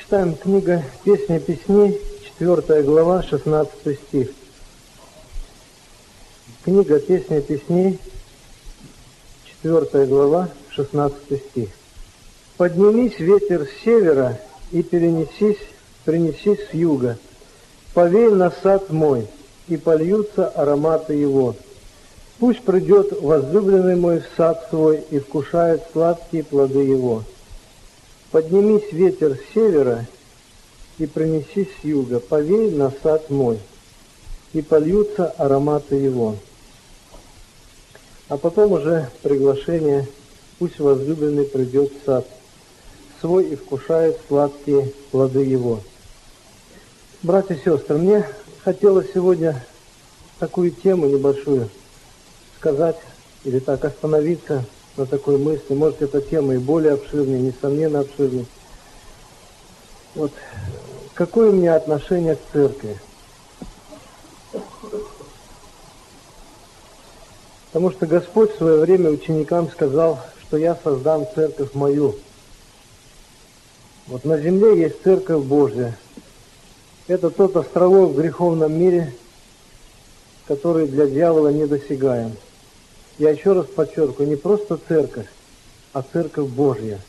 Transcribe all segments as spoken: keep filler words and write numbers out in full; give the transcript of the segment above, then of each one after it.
Читаем книга «Песня песней», четвёртая глава, шестнадцатый стих. Книга «Песня песней», четвёртая глава, шестнадцатый стих. «Поднимись, ветер с севера, и перенесись, принесись с юга. Повей на сад мой, и польются ароматы его. Пусть придет возлюбленный мой в сад свой и вкушает сладкие плоды его. Поднимись, ветер с севера, и принесись с юга. Повей на сад мой, и польются ароматы его». А потом уже приглашение: пусть возлюбленный придет в сад свой и вкушает сладкие плоды его. Братья и сестры, мне хотелось сегодня такую тему небольшую сказать, или так остановиться на такой мысли. Может, эта тема и более обширная, несомненно обширная. Вот какое у меня отношение к церкви? Потому что Господь в свое время ученикам сказал, что я создам церковь мою. Вот на земле есть церковь Божья. Это тот островок в греховном мире, который для дьявола недосягаем. Я еще раз подчеркиваю, не просто церковь, а церковь Божья.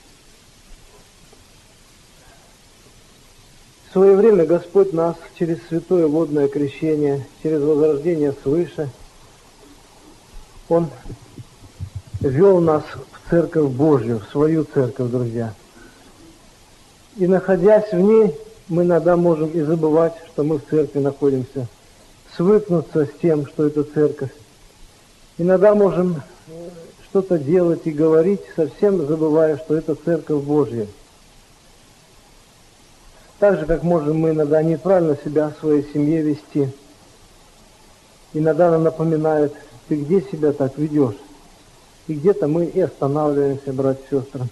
В свое время Господь нас через святое водное крещение, через возрождение свыше, Он ввел нас в церковь Божью, в свою церковь, друзья. И находясь в ней, мы иногда можем и забывать, что мы в церкви находимся, свыкнуться с тем, что это церковь. Иногда можем что-то делать и говорить, совсем забывая, что это церковь Божья. Так же, как можем мы иногда неправильно себя в своей семье вести. Иногда нам напоминают: ты где себя так ведешь? И где-то мы и останавливаемся, братья и сестры.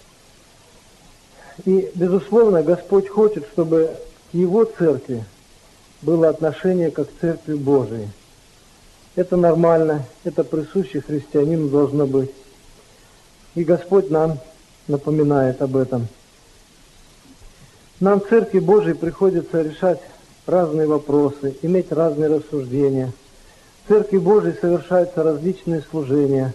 И, безусловно, Господь хочет, чтобы к Его церкви было отношение как к церкви Божией. Это нормально, это присуще христианину должно быть. И Господь нам напоминает об этом. Нам в церкви Божией приходится решать разные вопросы, иметь разные рассуждения. В церкви Божией совершаются различные служения.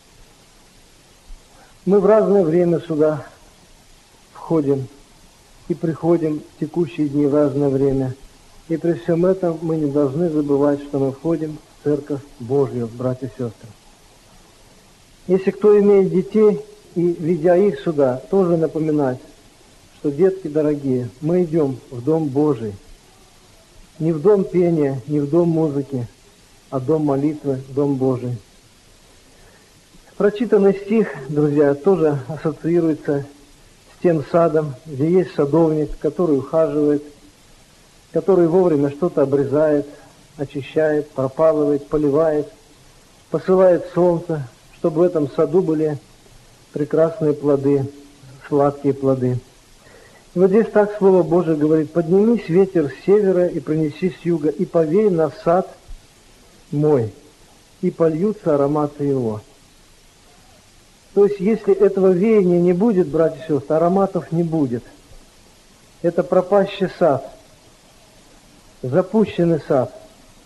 Мы в разное время сюда входим и приходим в текущие дни в разное время. И при всем этом мы не должны забывать, что мы входим в церковь Божью, братья и сестры. Если кто имеет детей и, ведя их сюда, тоже напоминать, что, детки дорогие, мы идем в Дом Божий. Не в дом пения, не в дом музыки, а в дом молитвы, в Дом Божий. Прочитанный стих, друзья, тоже ассоциируется с тем садом, где есть садовник, который ухаживает, который вовремя что-то обрезает, очищает, пропалывает, поливает, посылает солнце, чтобы в этом саду были прекрасные плоды, сладкие плоды. И вот здесь так Слово Божие говорит: поднимись, ветер с севера, и принеси с юга, и повей на сад мой, и польются ароматы его. То есть, если этого веяния не будет, братья и сестры, ароматов не будет. Это пропащий сад, запущенный сад,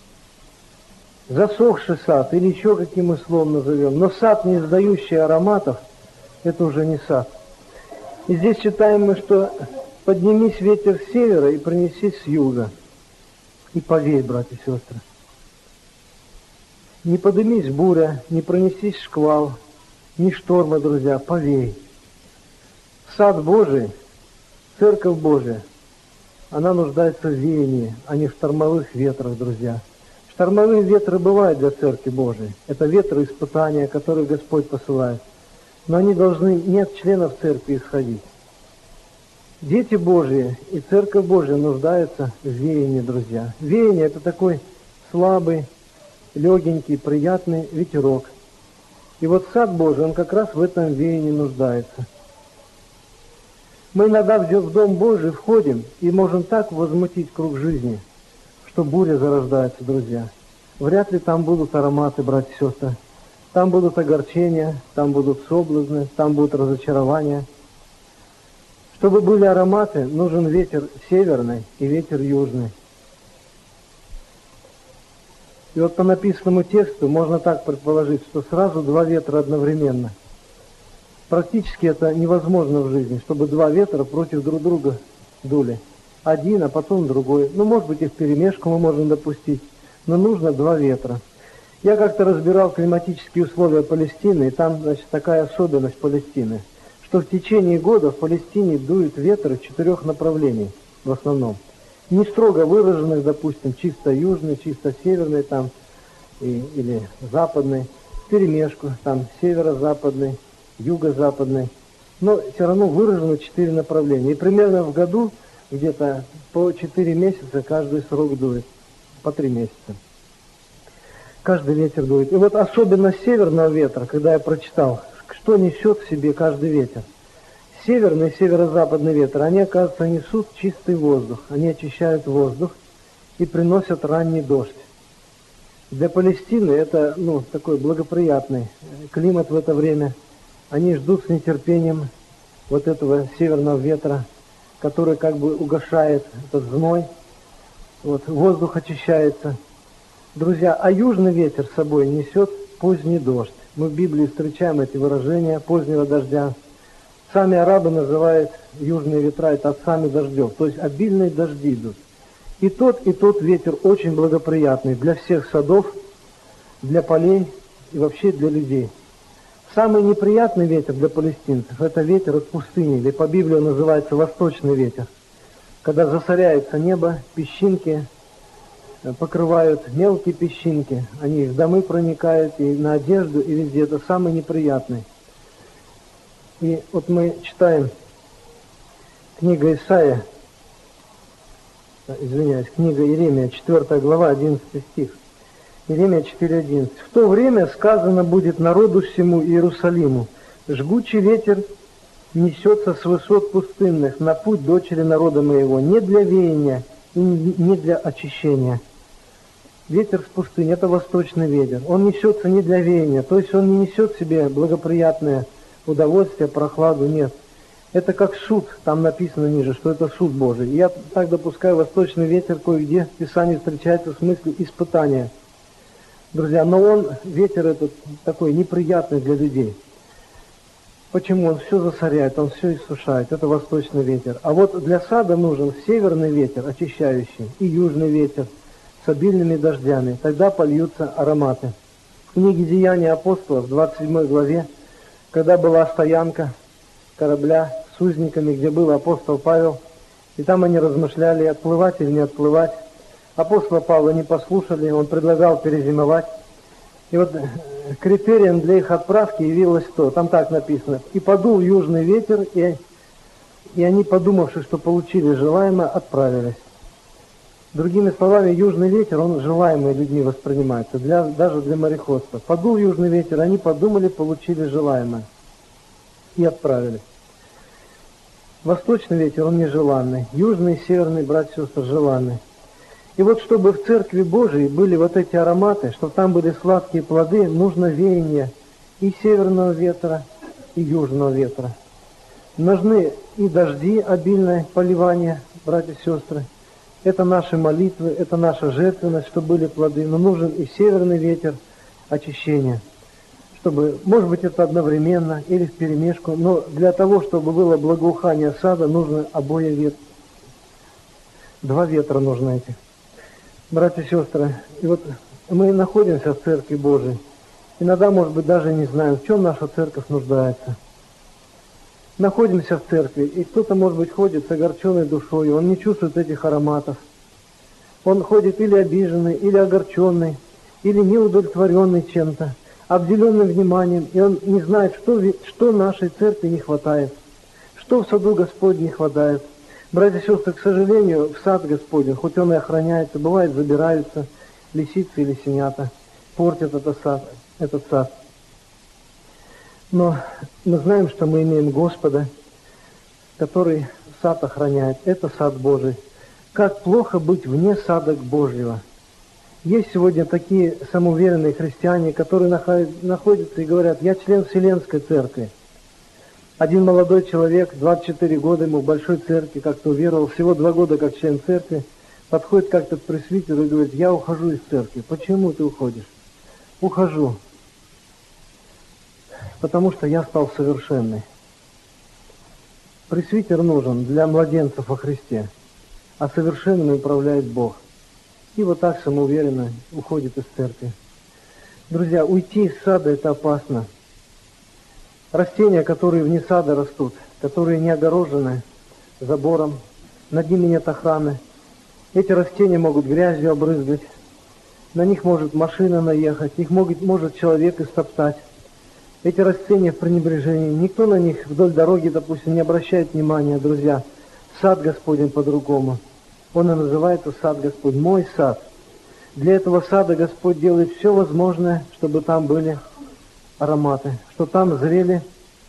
засохший сад, или еще каким мы словом назовем. Но сад, не издающий ароматов, это уже не сад. И здесь читаем мы, что поднимись, ветер с севера, и принеси с юга, и повей, братья и сестры. Не подымись буря, не пронесись шквал, ни шторма, друзья, повей. Сад Божий, церковь Божия, она нуждается в веянии, а не в штормовых ветрах, друзья. Штормовые ветры бывают для церкви Божией. Это ветры испытания, которые Господь посылает. Но они должны не от членов церкви исходить. Дети Божьи и церковь Божья нуждаются в веянии, друзья. Веяние – это такой слабый, легенький, приятный ветерок. И вот сад Божий, он как раз в этом веянии нуждается. Мы иногда в Дом Божий входим и можем так возмутить круг жизни, что буря зарождается, друзья. Вряд ли там будут ароматы, братья и сестры. Там будут огорчения, там будут соблазны, там будут разочарования. Чтобы были ароматы, нужен ветер северный и ветер южный. И вот по написанному тексту можно так предположить, что сразу два ветра одновременно. Практически это невозможно в жизни, чтобы два ветра против друг друга дули. Один, а потом другой. Ну, может быть, и вперемешку мы можем допустить, но нужно два ветра. Я как-то разбирал климатические условия Палестины, и там, значит, такая особенность Палестины, что в течение года в Палестине дуют ветры четырех направлений в основном. Не строго выраженных, допустим, чисто южный, чисто северный там, и, или западный, вперемешку, там северо-западный, юго-западный, но все равно выражено четыре направления. И примерно в году где-то по четыре месяца каждый срок дует, по три месяца. Каждый ветер дует. И вот особенность северного ветра, когда я прочитал, что несет в себе каждый ветер. Северный и северо-западный ветер, они, оказывается, несут чистый воздух, они очищают воздух и приносят ранний дождь. Для Палестины это, ну, такой благоприятный климат в это время. Они ждут с нетерпением вот этого северного ветра, который как бы угошает этот зной, вот, воздух очищается. Друзья, а южный ветер с собой несет поздний дождь. Мы в Библии встречаем эти выражения позднего дождя. Сами арабы называют южные ветра это отцами дождев, то есть обильные дожди идут. И тот, и тот ветер очень благоприятный для всех садов, для полей и вообще для людей. Самый неприятный ветер для палестинцев – это ветер от пустыни, или по Библии он называется восточный ветер. Когда засоряется небо, песчинки покрывают, мелкие песчинки, они в домы проникают, и на одежду, и везде. Это самый неприятный. И вот мы читаем книга Исаия, извиняюсь, книга Иеремия, четвёртая глава, одиннадцатый стих. Иеремия четыре одиннадцать. «В то время сказано будет народу всему Иерусалиму: жгучий ветер несется с высот пустынных на путь дочери народа моего, не для веяния и не для очищения». Ветер с пустыни – это восточный ветер. Он несется не для веяния, то есть он не несет в себе благоприятное удовольствие, прохладу, нет. Это как суд, там написано ниже, что это суд Божий. И я так допускаю, восточный ветер кое-где в Писании встречается в смысле испытания. Друзья, но он, ветер этот такой неприятный для людей. Почему? Он все засоряет, он все иссушает. Это восточный ветер. А вот для сада нужен северный ветер, очищающий, и южный ветер с обильными дождями. Тогда польются ароматы. В книге «Деяния апостолов», в двадцать седьмой главе, когда была стоянка корабля с узниками, где был апостол Павел, и там они размышляли, отплывать или не отплывать. Апостола Павла не послушали, он предлагал перезимовать. И вот критерием для их отправки явилось то, там так написано: «И подул южный ветер, и, и они, подумавши, что получили желаемое, отправились». Другими словами, южный ветер, он желаемый людьми воспринимается, для, даже для мореходства. Подул южный ветер, они подумали, получили желаемое и отправились. Восточный ветер, он нежеланный, южный и северный, братья и сестры, желанный. И вот чтобы в Церкви Божией были вот эти ароматы, чтобы там были сладкие плоды, нужно веяние и северного ветра, и южного ветра. Нужны и дожди, обильное поливание, братья и сестры. Это наши молитвы, это наша жертвенность, чтобы были плоды. Но нужен и северный ветер очищения. Чтобы, может быть, это одновременно или вперемешку, но для того, чтобы было благоухание сада, нужно обои ветра. Два ветра нужны этих. Братья и сестры, и вот мы находимся в Церкви Божией. Иногда, может быть, даже не знаем, в чем наша церковь нуждается. Находимся в церкви, и кто-то, может быть, ходит с огорченной душой, он не чувствует этих ароматов. Он ходит или обиженный, или огорченный, или неудовлетворенный чем-то, обделенный вниманием, и он не знает, что, что нашей церкви не хватает, что в саду Господнем не хватает. Братья и сестры, к сожалению, в сад Господень, хоть он и охраняется, бывает забираются лисицы или синята, портят этот сад. Этот сад. Но мы знаем, что мы имеем Господа, который сад охраняет. Это сад Божий. Как плохо быть вне сада Божьего. Есть сегодня такие самоуверенные христиане, которые находятся и говорят: я член Вселенской Церкви. Один молодой человек, двадцать четыре года ему в большой церкви, как-то уверовал, всего два года как член церкви, подходит как-то к пресвитеру и говорит: я ухожу из церкви. Почему ты уходишь? Ухожу, потому что я стал совершенный. Пресвитер нужен для младенцев во Христе, а совершенными управляет Бог. И вот так самоуверенно уходит из церкви. Друзья, уйти из сада – это опасно. Растения, которые вне сада растут, которые не огорожены забором, над ними нет охраны, эти растения могут грязью обрызгать, на них может машина наехать, их может, может человек истоптать. Эти растения в пренебрежении, никто на них вдоль дороги, допустим, не обращает внимания, друзья. Сад Господень по-другому. Он и называется сад Господь, мой сад. Для этого сада Господь делает все возможное, чтобы там были ароматы, что там зрели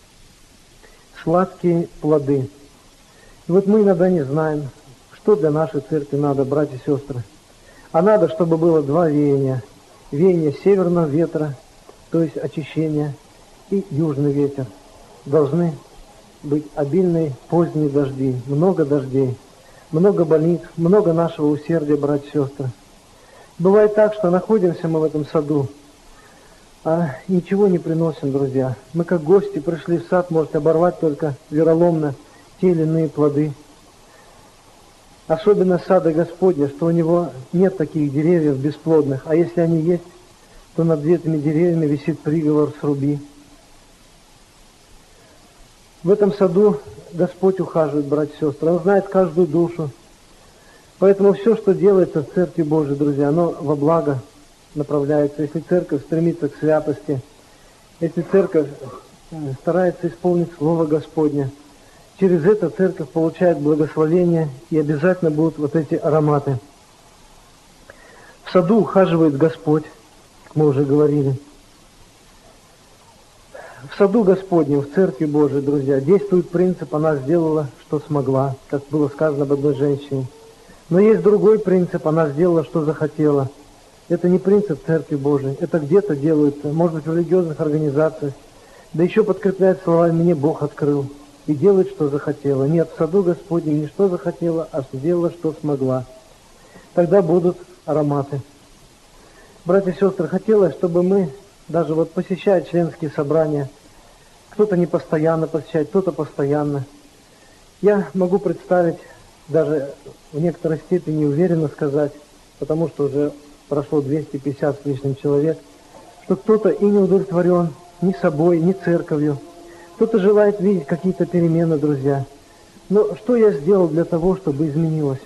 сладкие плоды. И вот мы иногда не знаем, что для нашей церкви надо, братья и сестры. А надо, чтобы было два веяния. Веяние северного ветра, то есть очищение, и южный ветер. Должны быть обильные поздние дожди, много дождей, много больниц, много нашего усердия, братья и сестры. Бывает так, что находимся мы в этом саду, а ничего не приносим, друзья. Мы как гости пришли в сад, можете оборвать только вероломно те или иные плоды. Особенно сада Господня, что у него нет таких деревьев бесплодных, а если они есть, то над этими деревьями висит приговор «сруби». В этом саду Господь ухаживает, братья и сестры, Он знает каждую душу. Поэтому все, что делается в Церкви Божией, друзья, оно во благо направляется. Если церковь стремится к святости, если церковь старается исполнить Слово Господне, через это церковь получает благословение, и обязательно будут вот эти ароматы. В саду ухаживает Господь, как мы уже говорили. В саду Господнем, в Церкви Божией, друзья, действует принцип «она сделала, что смогла», как было сказано об одной женщине. Но есть другой принцип «она сделала, что захотела». Это не принцип Церкви Божией, это где-то делается, может быть, в религиозных организациях, да еще подкрепляет словами «мне Бог открыл» и делает, что захотела. Нет, в саду Господнем не что захотела, а сделала, что смогла. Тогда будут ароматы. Братья и сестры, хотелось, чтобы мы, даже вот посещая членские собрания, кто-то не постоянно посещает, кто-то постоянно. Я могу представить, даже в некоторой степени уверенно сказать, потому что уже прошло двести пятьдесят с лишним человек, что кто-то и не удовлетворен ни собой, ни церковью. Кто-то желает видеть какие-то перемены, друзья. Но что я сделал для того, чтобы изменилось?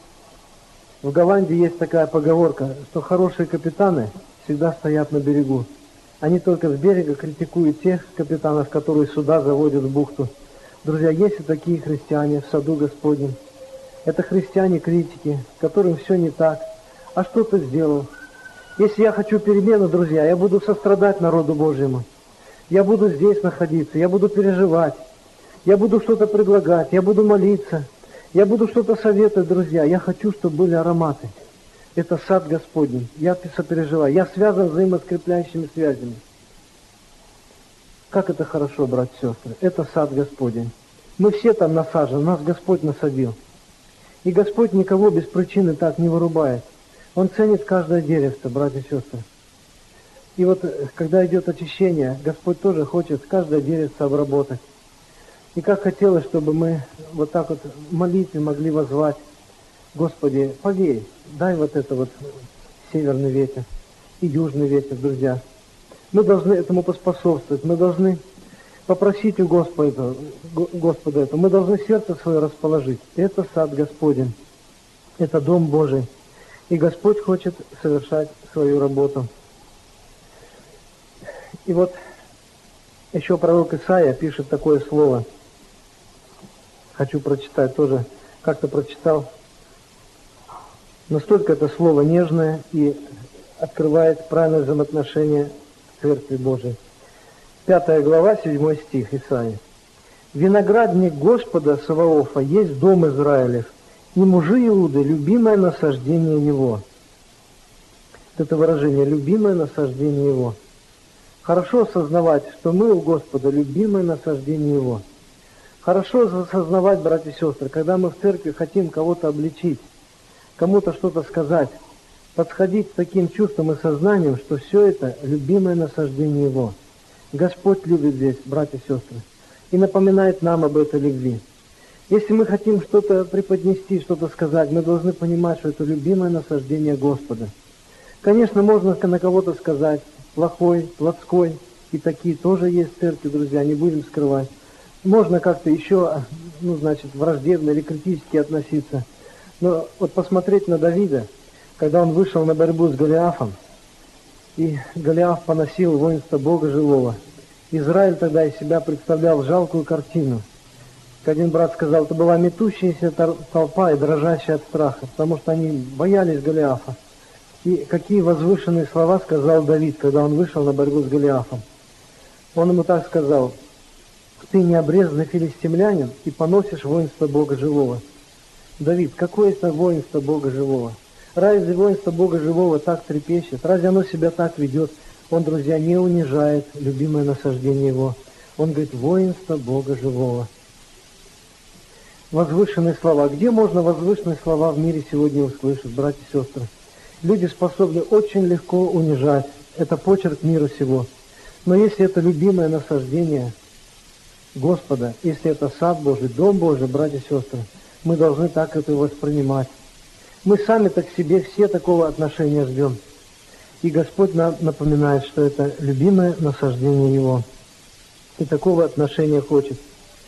В Голландии есть такая поговорка, что хорошие капитаны всегда стоят на берегу. Они только с берега критикуют тех капитанов, которые суда заводят в бухту. Друзья, есть и такие христиане в саду Господнем. Это христиане-критики, которым все не так, а что-то сделал. Если я хочу перемену, друзья, я буду сострадать народу Божьему. Я буду здесь находиться, я буду переживать, я буду что-то предлагать, я буду молиться, я буду что-то советовать, друзья. Я хочу, чтобы были ароматы. Это сад Господень. Я сопереживаю. Я связан взаимоскрепляющими связями. Как это хорошо, братья и сестры. Это сад Господень. Мы все там насажены, нас Господь насадил. И Господь никого без причины так не вырубает. Он ценит каждое деревце, братья и сестры. И вот, когда идет очищение, Господь тоже хочет каждое деревце обработать. И как хотелось, чтобы мы вот так вот в молитве могли воззвать: Господи, повей, дай вот это вот северный ветер и южный ветер, друзья. Мы должны этому поспособствовать, мы должны попросить у Господа, Господа это, мы должны сердце свое расположить. Это сад Господень, это Дом Божий. И Господь хочет совершать свою работу. И вот еще пророк Исаия пишет такое слово. Хочу прочитать тоже, как-то прочитал. Настолько это слово нежное и открывает правильное взаимоотношение к Церкви Божией. Пятая глава, седьмой стих Исаии. «Виноградник Господа Саваофа есть дом Израилев, и мужи Иуды — любимое насаждение его». Это выражение «любимое насаждение его». Хорошо осознавать, что мы у Господа любимое насаждение его. Хорошо осознавать, братья и сестры, когда мы в церкви хотим кого-то обличить, кому-то что-то сказать, подходить с таким чувством и сознанием, что все это любимое насаждение Его. Господь любит здесь, братья и сестры, и напоминает нам об этой любви. Если мы хотим что-то преподнести, что-то сказать, мы должны понимать, что это любимое насаждение Господа. Конечно, можно на кого-то сказать плохой, плотской, и такие тоже есть в церкви, друзья, не будем скрывать. Можно как-то еще, ну, значит, враждебно или критически относиться. Но вот посмотреть на Давида, когда он вышел на борьбу с Голиафом, и Голиаф поносил воинство Бога живого. Израиль тогда из себя представлял жалкую картину. Один брат сказал, это была метущаяся толпа и дрожащая от страха, потому что они боялись Голиафа. И какие возвышенные слова сказал Давид, когда он вышел на борьбу с Голиафом. Он ему так сказал: ты необрезанный филистимлянин и поносишь воинство Бога живого. Давид, какое это воинство Бога живого? Разве воинство Бога живого так трепещет? Разве оно себя так ведет? Он, друзья, не унижает любимое насаждение Его. Он говорит, воинство Бога живого. Возвышенные слова. Где можно возвышенные слова в мире сегодня услышать, братья и сестры? Люди способны очень легко унижать. Это почерк мира сего. Но если это любимое насаждение Господа, если это сад Божий, дом Божий, братья и сестры, мы должны так это воспринимать. Мы сами-то к себе все такого отношения ждем. И Господь нам напоминает, что это любимое насаждение Его. И такого отношения хочет.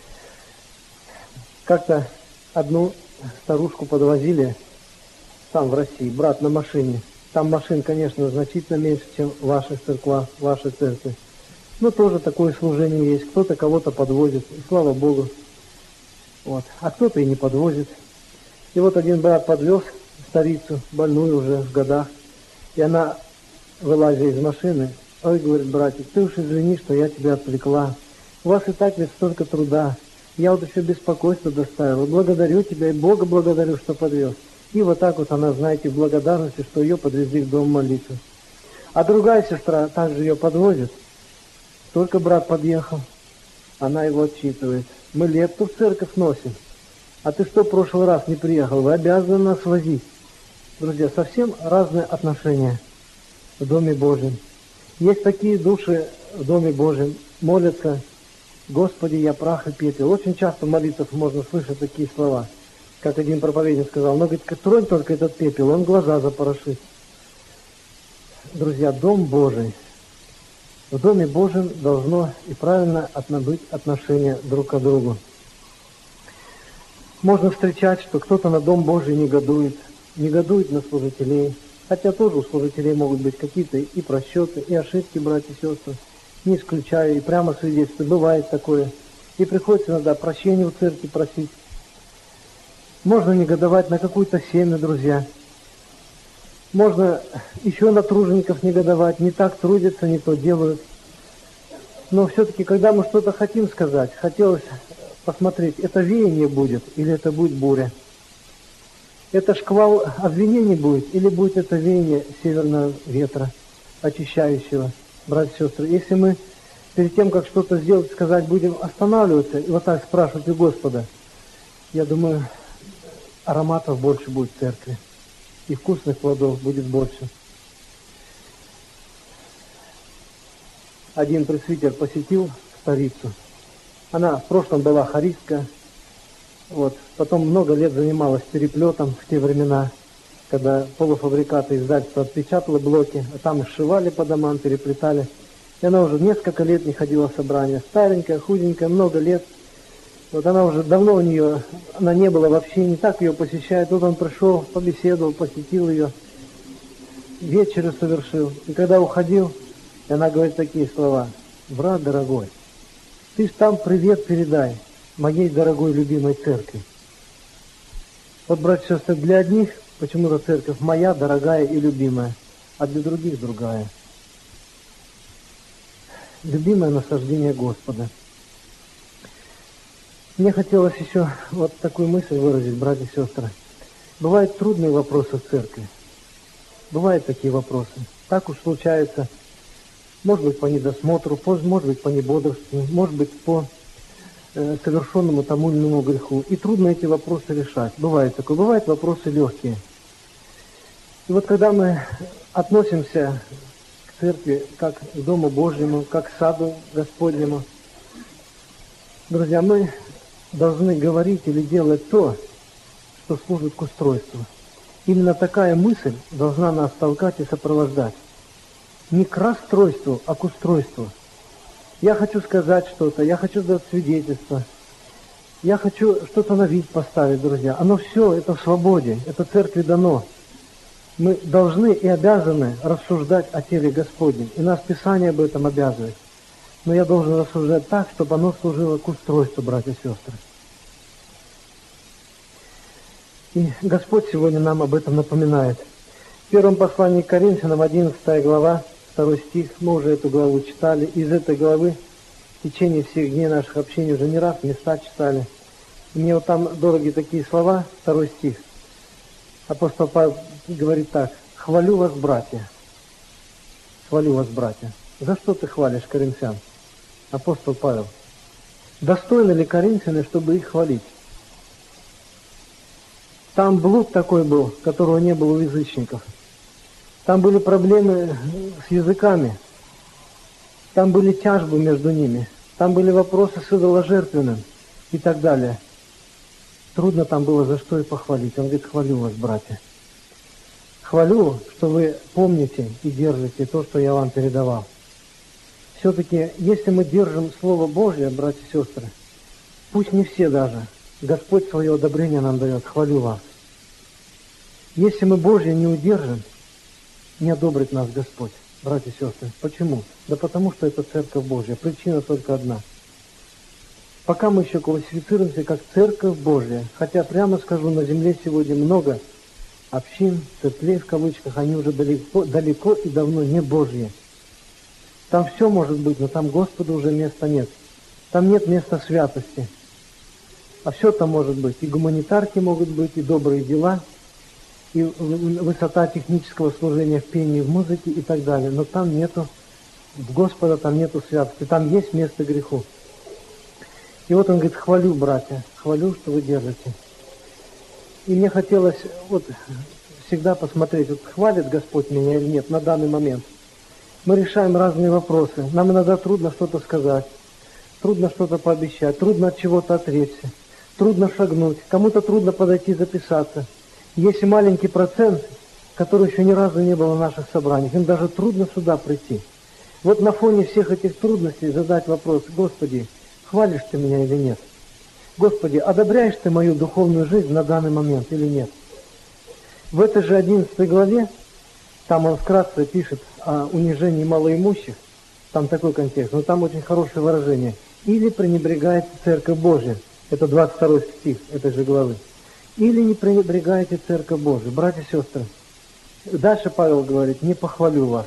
Как-то одну старушку подвозили там, в России, брат на машине. Там машин, конечно, значительно меньше, чем в ваших церквах, в вашей церкви. Но тоже такое служение есть. Кто-то кого-то подвозит, и слава Богу. Вот. А кто-то и не подвозит. И вот один брат подвез старицу, больную уже в годах, и она, вылазя из машины, ой, говорит, братик, ты уж извини, что я тебя отвлекла. У вас и так ведь столько труда. Я вот еще беспокойство доставила. Благодарю тебя и Бога благодарю, что подвез. И вот так вот она, знаете, в благодарности, что ее подвезли к дому молитвы. А другая сестра также ее подвозит. Только брат подъехал, она его отчитывает. Мы лепту в церковь носим. А ты что в прошлый раз не приехал? Вы обязаны нас возить. Друзья, совсем разные отношения в Доме Божьем. Есть такие души в Доме Божьем, молятся: Господи, я прах и пепел. Очень часто в молитвах можно слышать такие слова. Как один проповедник сказал, но, говорит, тронь только этот пепел, он глаза запорошит. Друзья, Дом Божий. В Доме Божьем должно и правильно быть отношение друг к другу. Можно встречать, что кто-то на Дом Божий негодует, негодует на служителей. Хотя тоже у служителей могут быть какие-то и просчеты, и ошибки, братья и сестры. Не исключаю, и прямо свидетельствую, бывает такое. И приходится иногда прощения у церкви просить. Можно негодовать на какую-то семью, друзья. Можно еще на тружеников негодовать, не так трудятся, не то делают. Но все-таки, когда мы что-то хотим сказать, хотелось посмотреть, это веяние будет или это будет буря. Это шквал обвинений будет или будет это веяние северного ветра, очищающего, братья и сестры. Если мы перед тем, как что-то сделать, сказать, будем останавливаться и вот так спрашивать у Господа, я думаю, ароматов больше будет в церкви. И вкусных плодов будет больше. Один пресвитер посетил старицу. Она в прошлом была хористка. Вот. Потом много лет занималась переплетом в те времена, когда полуфабрикаты издательства отпечатало блоки, а там их сшивали по домам, переплетали. И она уже несколько лет не ходила в собрания. Старенькая, худенькая, много лет. Вот она уже давно у нее, она не была вообще, не так ее посещает. Тут он пришел, побеседовал, посетил ее, вечерю совершил. И когда уходил, и она говорит такие слова: брат дорогой, ты ж там привет передай моей дорогой любимой церкви. Вот, братья и сестры, для одних почему-то церковь моя, дорогая и любимая, а для других другая. Любимое насаждение Господа. Мне хотелось еще вот такую мысль выразить, братья и сестры. Бывают трудные вопросы в церкви. Бывают такие вопросы. Так уж случается. Может быть, по недосмотру, может быть, по небодрству, может быть, по э, совершенному тому или иному греху. И трудно эти вопросы решать. Бывает такое. Бывают вопросы легкие. И вот когда мы относимся к церкви как к Дому Божьему, как к саду Господнему, друзья, мы должны говорить или делать то, что служит к устройству. Именно такая мысль должна нас толкать и сопровождать. Не к расстройству, а к устройству. Я хочу сказать что-то, я хочу дать свидетельство, я хочу что-то на вид поставить, друзья. Оно все, это в свободе, это церкви дано. Мы должны и обязаны рассуждать о теле Господнем. И нас Писание об этом обязывает. Но я должен рассуждать так, чтобы оно служило к устройству, братья и сестры. И Господь сегодня нам об этом напоминает. В первом послании к Коринфянам, одиннадцатая глава, второй стих, мы уже эту главу читали. Из этой главы в течение всех дней наших общений уже не раз места читали. И мне вот там дороги такие слова, второй стих. Апостол Павел говорит так: «Хвалю вас, братья». Хвалю вас, братья. За что ты хвалишь коринфян? Апостол Павел. Достойны ли коринфяне, чтобы их хвалить? Там блуд такой был, которого не было у язычников. Там были проблемы с языками. Там были тяжбы между ними. Там были вопросы с идоложертвенным и так далее. Трудно там было за что и похвалить. Он говорит: хвалю вас, братья. Хвалю, что вы помните и держите то, что я вам передавал. Все-таки, если мы держим Слово Божье, братья и сестры, пусть не все даже, Господь свое одобрение нам дает, хвалю вас. Если мы Божье не удержим, не одобрит нас Господь, братья и сестры. Почему? Да потому что это Церковь Божья. Причина только одна. Пока мы еще классифицируемся как Церковь Божья, хотя, прямо скажу, на земле сегодня много общин, церквей в кавычках, они уже далеко, далеко и давно не Божьи. Там все может быть, но там Господу уже места нет. Там нет места святости. А все там может быть. И гуманитарки могут быть, и добрые дела, и высота технического служения в пении, в музыке и так далее. Но там нету, в Господа там нету святости. Там есть место греху. И вот он говорит: хвалю, братья, хвалю, что вы держите. И мне хотелось вот всегда посмотреть, вот хвалит Господь меня или нет на данный момент. Мы решаем разные вопросы. Нам иногда трудно что-то сказать, трудно что-то пообещать, трудно от чего-то отречься, трудно шагнуть, кому-то трудно подойти записаться. Есть и маленький процент, который еще ни разу не был в наших собраниях, им даже трудно сюда прийти. Вот на фоне всех этих трудностей задать вопрос: Господи, хвалишь ты меня или нет? Господи, одобряешь ты мою духовную жизнь на данный момент или нет? В этой же одиннадцатой главе, там он вкратце пишет о унижении малоимущих, там такой контекст, но там очень хорошее выражение. Или пренебрегаете Церковь Божия, это двадцать второй стих этой же главы. Или не пренебрегаете Церковь Божию. Братья и сестры, дальше Павел говорит: не похвалю вас.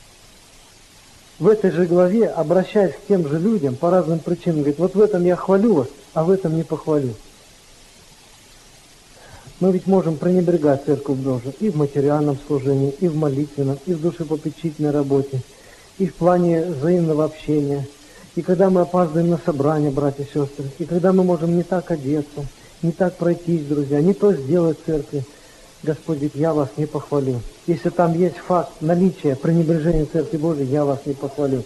В этой же главе, обращаясь к тем же людям по разным причинам, говорит: вот в этом я хвалю вас, а в этом не похвалю. Мы ведь можем пренебрегать Церковь Божию и в материальном служении, и в молитвенном, и в душепопечительной работе, и в плане взаимного общения, и когда мы опаздываем на собрание, братья и сестры, и когда мы можем не так одеться, не так пройтись, друзья, не то сделать в церкви. Господь говорит: я вас не похвалю. Если там есть факт наличия пренебрежения Церкви Божией, я вас не похвалю.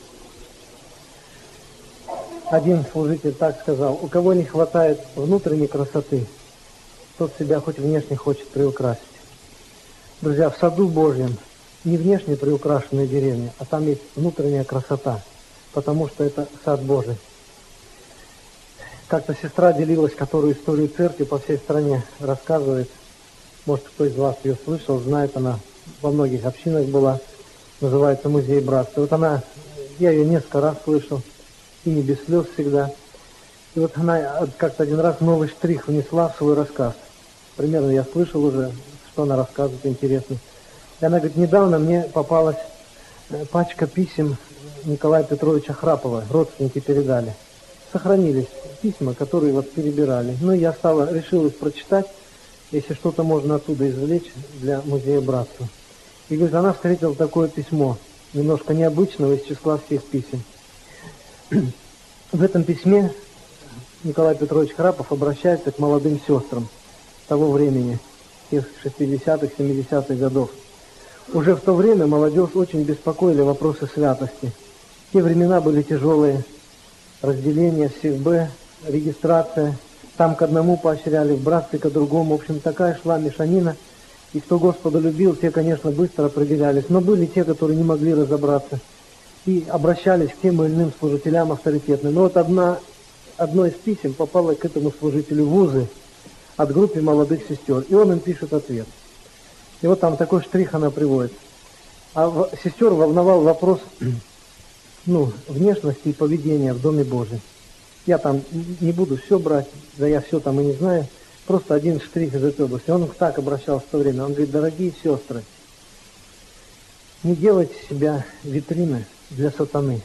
Один служитель так сказал: у кого не хватает внутренней красоты, тот себя хоть внешне хочет приукрасить. Друзья, в саду Божьем не внешне приукрашенная деревня, а там есть внутренняя красота, потому что это сад Божий. Как-то сестра делилась, которую историю церкви по всей стране рассказывает. Может, кто из вас ее слышал, знает, она во многих общинах была, называется «Музей братства». Вот она, я ее несколько раз слышал, и не без слез всегда. И вот она как-то один раз новый штрих внесла в свой рассказ. Примерно я слышал уже, что она рассказывает, интересно. И она говорит: недавно мне попалась пачка писем Николая Петровича Храпова, родственники передали. Сохранились письма, которые вот перебирали. Ну, я стала, решил их прочитать, если что-то можно оттуда извлечь для музея братства. И говорит, она встретила такое письмо, немножко необычного из числа всех писем. В этом письме Николай Петрович Храпов обращается к молодым сестрам того времени, тех шестидесятых, семидесятых годов. Уже в то время молодежь очень беспокоили вопросы святости. Те времена были тяжелые. Разделение всех Б, регистрация. Там к одному поощряли, в братстве к другому. В общем, такая шла мешанина. И кто Господа любил, те, конечно, быстро определялись. Но были те, которые не могли разобраться. И обращались к тем или иным служителям авторитетным. Но вот одна, одно из писем попало к этому служителю в вузы от группы молодых сестер. И он им пишет ответ. И вот там такой штрих она приводит. А сестер волновал вопрос ну, внешности и поведения в Доме Божьем. Я там не буду все брать, да я все там и не знаю. Просто один штрих из этой области. Он так обращался в то время. Он говорит: дорогие сестры, не делайте себя витрины для сатаны.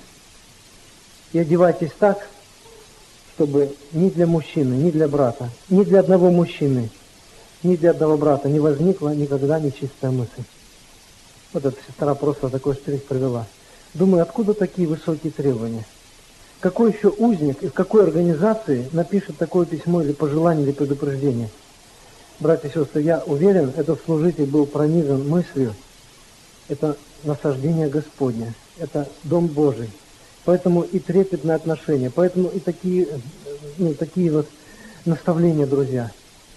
И одевайтесь так, чтобы ни для мужчины, ни для брата, ни для одного мужчины, ни для одного брата не возникла никогда нечистая мысль. Вот эта сестра просто такой штрих привела. Думаю, откуда такие высокие требования? Какой еще узник и в какой организации напишет такое письмо или пожелание, или предупреждение? Братья и сестры, я уверен, этот служитель был пронизан мыслью, это насаждение Господне, это Дом Божий. Поэтому и трепетное отношение, поэтому и такие, ну, такие вот наставления, друзья.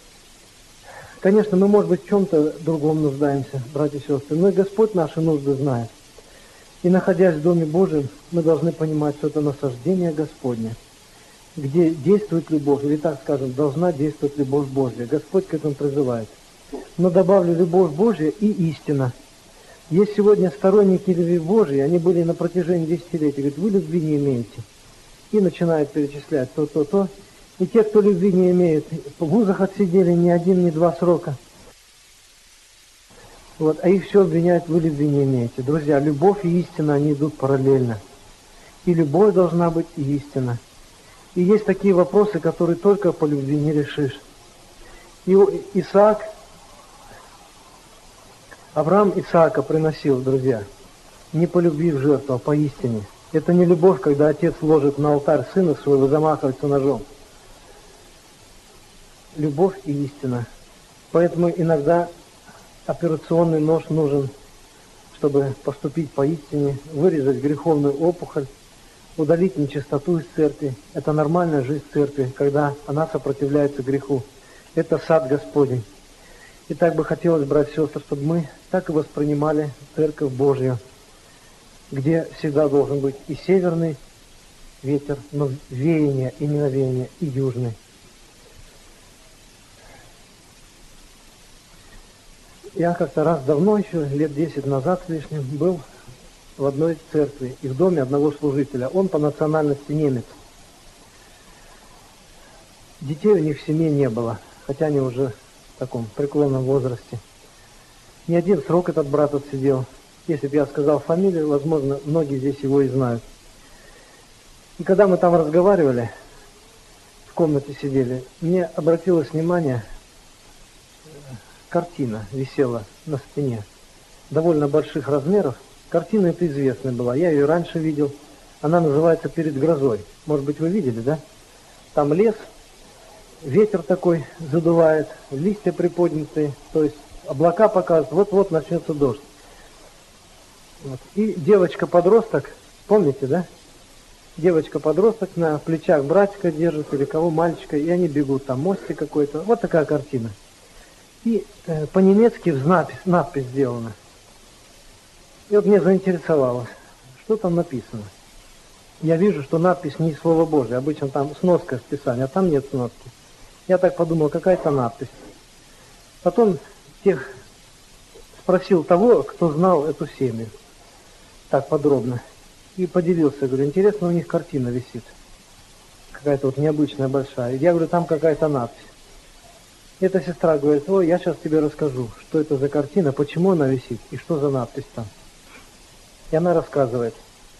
Конечно, мы, может быть, в чем-то другом нуждаемся, братья и сестры, но и Господь наши нужды знает. И находясь в Доме Божьем, мы должны понимать, что это насаждение Господне, где действует любовь, или так скажем, должна действовать любовь Божья. Господь к этому призывает. Но добавлю любовь Божья и истина. Есть сегодня сторонники любви Божьей, они были на протяжении десятилетий, говорят: вы любви не имеете. И начинают перечислять то, то, то. И те, кто любви не имеет, в вузах отсидели ни один, ни два срока. Вот, а их все обвиняют: вы любви не имеете. Друзья, любовь и истина, они идут параллельно. И любовь должна быть, и истина. И есть такие вопросы, которые только по любви не решишь. И Исаак, Авраам Исаака приносил, друзья, не по любви в жертву, а по истине. Это не любовь, когда отец ложит на алтарь сына своего, замахивается ножом. Любовь и истина. Поэтому иногда операционный нож нужен, чтобы поступить по истине, вырезать греховную опухоль, удалить нечистоту из церкви. Это нормальная жизнь церкви, когда она сопротивляется греху. Это сад Господень. И так бы хотелось, братья и сестры, чтобы мы так и воспринимали Церковь Божью, где всегда должен быть и северный ветер, но веяние и ненавеяние, и южный. Я как-то раз давно, еще лет десять назад с лишним, был в одной церкви и в доме одного служителя. Он по национальности немец. Детей у них в семье не было, хотя они уже в таком преклонном возрасте. Ни один срок этот брат отсидел. Если бы я сказал фамилию, возможно, многие здесь его и знают. И когда мы там разговаривали, в комнате сидели, мне обратилось внимание, картина висела на стене, довольно больших размеров. Картина эта известная была, я ее раньше видел. Она называется «Перед грозой». Может быть, вы видели, да? Там лес, ветер такой задувает, листья приподнятые, то есть облака показывают, вот-вот начнется дождь. Вот. И девочка-подросток, помните, да? Девочка-подросток на плечах братика держит или кого, мальчика, и они бегут, там мостик какой-то. Вот такая картина. И э, по-немецки надпись, надпись сделана. И вот мне заинтересовалось, что там написано. Я вижу, что надпись не из Слова Божия, обычно там сноска с Писания, а там нет сноски. Я так подумал, какая-то надпись. Потом тех спросил того, кто знал эту семью, так подробно, и поделился, говорю: интересно, у них картина висит, какая-то вот необычная, большая. Я говорю: там какая-то надпись. Эта сестра говорит: ой, я сейчас тебе расскажу, что это за картина, почему она висит и что за надпись там. И она рассказывает.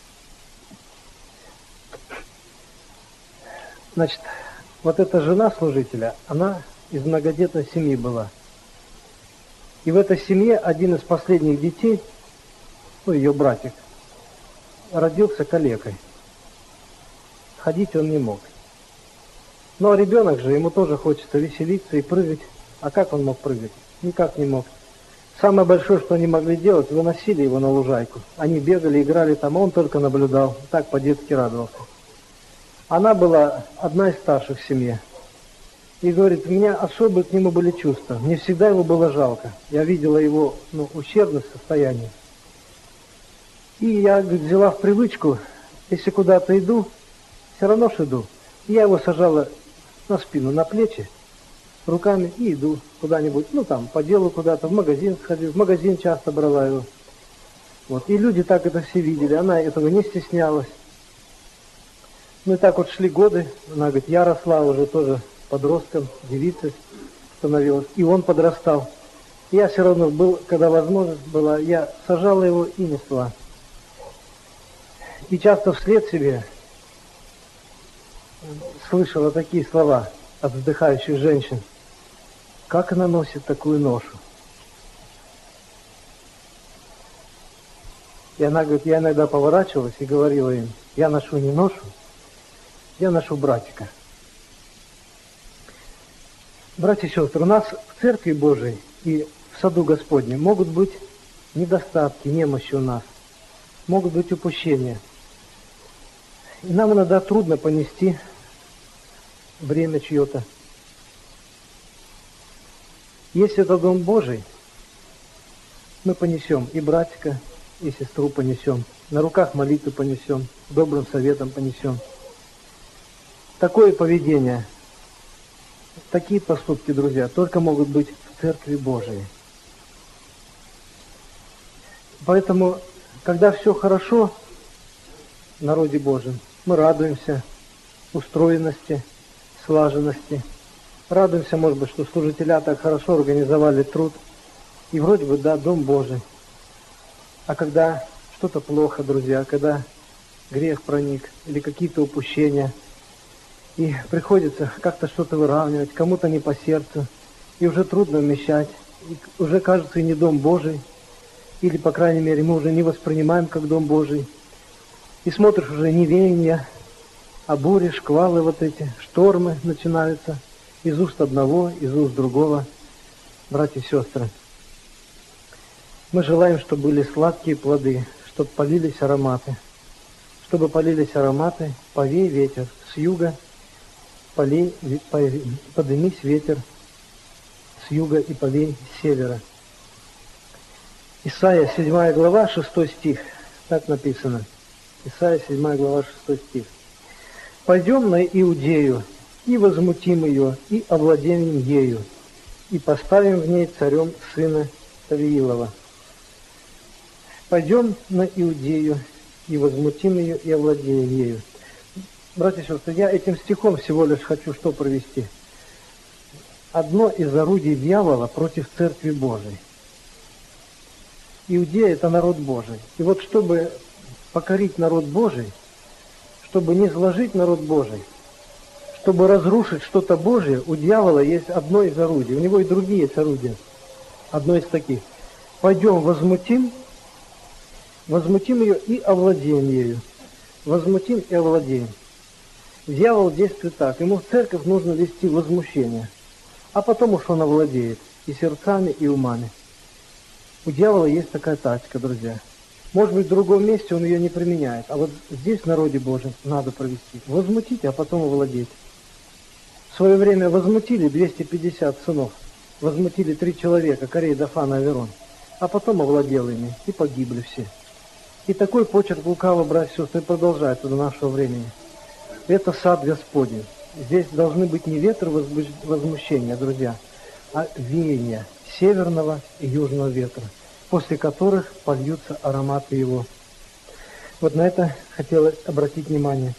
Значит, вот эта жена служителя, она из многодетной семьи была. И в этой семье один из последних детей, ну, ее братик, родился калекой. Ходить он не мог. Но ребенок же, ему тоже хочется веселиться и прыгать. А как он мог прыгать? Никак не мог. Самое большое, что они могли делать, выносили его на лужайку. Они бегали, играли там, а он только наблюдал. Так по-детски радовался. Она была одна из старших в семье. И говорит, у меня особые к нему были чувства. Мне всегда его было жалко. Я видела его ну, ущербное состояние. И я, говорит, взяла в привычку, если куда-то иду, все равно ж иду. И я его сажала на спину, на плечи, руками и иду куда-нибудь, ну там, по делу куда-то, в магазин сходил, в магазин часто брала его. Вот. И люди так это все видели, она этого не стеснялась. Ну и так вот шли годы, она говорит, я росла уже тоже подростком, девицей становилась, и он подрастал. Я все равно был, когда возможность была, я сажала его и несла. И часто вслед себе слышала такие слова от вздыхающих женщин. Как она носит такую ношу? И она говорит, я иногда поворачивалась и говорила им, я ношу не ношу, я ношу братика. Братья и сестры, у нас в Церкви Божией и в саду Господнем могут быть недостатки, немощи у нас, могут быть упущения. И нам иногда трудно понести бремя чье-то. Если это Дом Божий, мы понесем и братика, и сестру понесем, на руках молитвы понесем, добрым советом понесем. Такое поведение, такие поступки, друзья, только могут быть в Церкви Божией. Поэтому, когда все хорошо в народе Божьем, мы радуемся устроенности, слаженности. Радуемся, может быть, что служителя так хорошо организовали труд. И вроде бы, да, Дом Божий. А когда что-то плохо, друзья, когда грех проник или какие-то упущения, и приходится как-то что-то выравнивать, кому-то не по сердцу, и уже трудно вмещать, и уже кажется и не Дом Божий, или, по крайней мере, мы уже не воспринимаем как Дом Божий. И смотришь уже не веяния, а бури, шквалы вот эти, штормы начинаются из уст одного, из уст другого. Братья и сестры, мы желаем, чтобы были сладкие плоды, чтобы полились ароматы. Чтобы полились ароматы, повей ветер с юга, полей, подымись ветер с юга и повей с севера. Исайя, седьмая глава, шестой стих, так написано. Исайя, седьмая глава, шестой стих. «Пойдем на Иудею, и возмутим ее, и овладеем ею, и поставим в ней царем сына Тавиилова». Пойдем на Иудею, и возмутим ее, и овладеем ею. Братья и сестры, я этим стихом всего лишь хочу что провести. Одно из орудий дьявола против Церкви Божией. Иудея – это народ Божий. И вот чтобы покорить народ Божий, чтобы не сложить народ Божий, чтобы разрушить что-то Божие, у дьявола есть одно из орудий. У него и другие есть орудия. Одно из таких. Пойдем возмутим, возмутим ее и овладеем ею. Возмутим и овладеем. Дьявол действует так. Ему в церковь нужно вести возмущение. А потом уж он овладеет и сердцами, и умами. У дьявола есть такая тактика, друзья. Может быть, в другом месте он ее не применяет. А вот здесь, в народе Божьем, надо провести. Возмутите, а потом овладеть. В свое время возмутили двести пятьдесят сынов. Возмутили три человека, Корей, Дафан, Аверон. А потом овладел ими, и погибли все. И такой почерк лукавого, братья и сестры, продолжается до нашего времени. Это сад Господень. Здесь должны быть не ветры возмущения, друзья, а веяния северного и южного ветра, после которых польются ароматы его. Вот на это хотелось обратить внимание.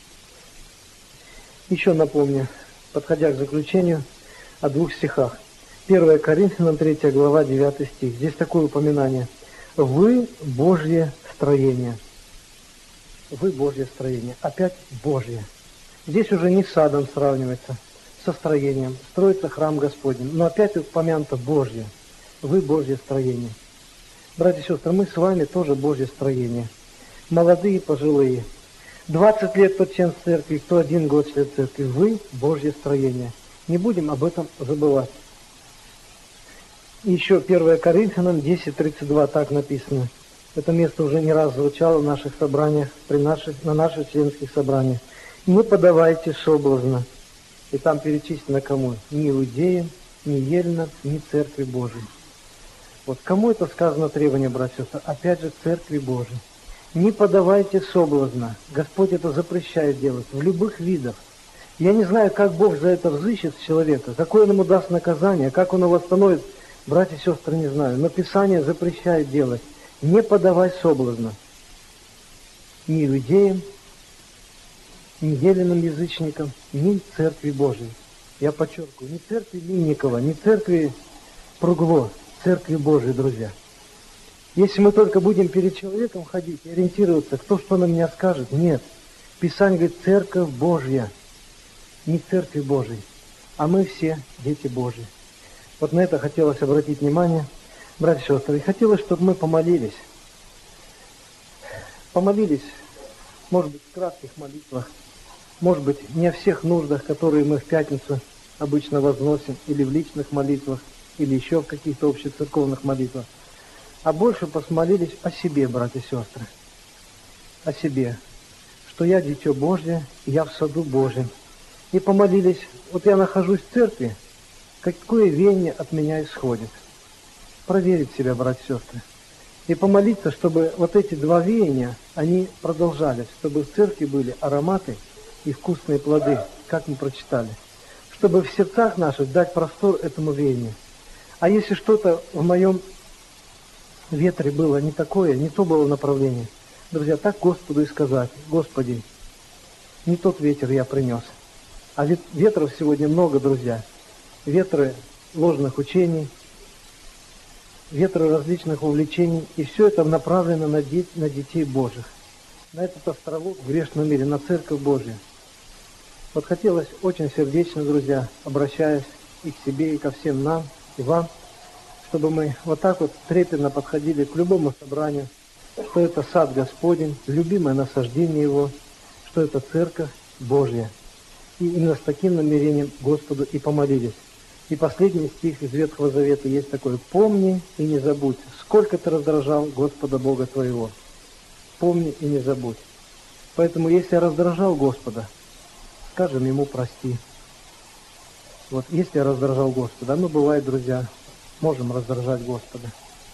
Еще напомню, подходя к заключению, о двух стихах. первое Коринфянам, третья глава, девятый стих. Здесь такое упоминание. Вы Божье строение. Вы Божье строение. Опять Божье. Здесь уже не с садом сравнивается, со строением. Строится храм Господень. Но опять упомянуто Божье. Вы Божье строение. Братья и сестры, мы с вами тоже Божье строение. Молодые, пожилые. двадцать лет кто член церкви, кто один год член церкви. Вы Божье строение. Не будем об этом забывать. И еще первое Коринфянам десять тридцать два так написано. Это место уже не раз звучало в наших собраниях, при наших, на наших членских собраниях. Не подавайте соблазна. И там перечислено кому? Ни иудеям, ни еленам, ни церкви Божией. Вот кому это сказано требование, братья и сестры? Опять же, церкви Божией. Не подавайте соблазна. Господь это запрещает делать в любых видах. Я не знаю, как Бог за это взыщет с человека, какое он ему даст наказание, как он его восстановит. Братья и сестры, не знаю. Но Писание запрещает делать. Не подавай соблазна. Ни иудеям, ни еленым язычникам, ни церкви Божией. Я подчеркиваю, ни церкви Линникова, ни церкви Пругло, церкви Божией, друзья. Если мы только будем перед человеком ходить и ориентироваться, кто что на меня скажет, нет. Писание говорит, церковь Божья, не церкви Божией, а мы все дети Божьи. Вот на это хотелось обратить внимание, братья и сестры, и хотелось, чтобы мы помолились. Помолились, может быть, в кратких молитвах, может быть, не о всех нуждах, которые мы в пятницу обычно возносим, или в личных молитвах, или еще в каких-то общецерковных молитвах, а больше посмолились о себе, братья и сестры, о себе, что я дитё Божье, я в саду Божьем. И помолились, вот я нахожусь в церкви, какое веяние от меня исходит. Проверить себя, братья и сестры. И помолиться, чтобы вот эти два веяния, они продолжались, чтобы в церкви были ароматы и вкусные плоды, как мы прочитали. Чтобы в сердцах наших дать простор этому веянию. А если что-то в моем ветре было не такое, не то было направление, друзья, так Господу и сказать: Господи, не тот ветер я принес. А вет- ветров сегодня много, друзья. Ветры ложных учений, ветры различных увлечений, и все это направлено на, де- на детей Божьих, на этот островок в грешном мире, на Церковь Божью. Вот хотелось очень сердечно, друзья, обращаясь и к себе, и ко всем нам, и вам, чтобы мы вот так вот трепетно подходили к любому собранию, что это сад Господень, любимое насаждение Его, что это Церковь Божья. И именно с таким намерением Господу и помолились. И последний стих из Ветхого Завета есть такой: «Помни и не забудь, сколько ты раздражал Господа Бога твоего». Помни и не забудь. Поэтому, если я раздражал Господа, скажем Ему прости. Вот, если я раздражал Господа, ну, бывает, друзья, можем раздражать Господа.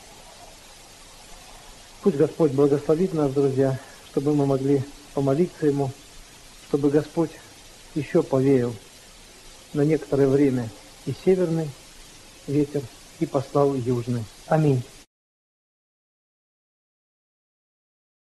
Пусть Господь благословит нас, друзья, чтобы мы могли помолиться Ему, чтобы Господь еще повеял на некоторое время и северный ветер, и послал южный. Аминь.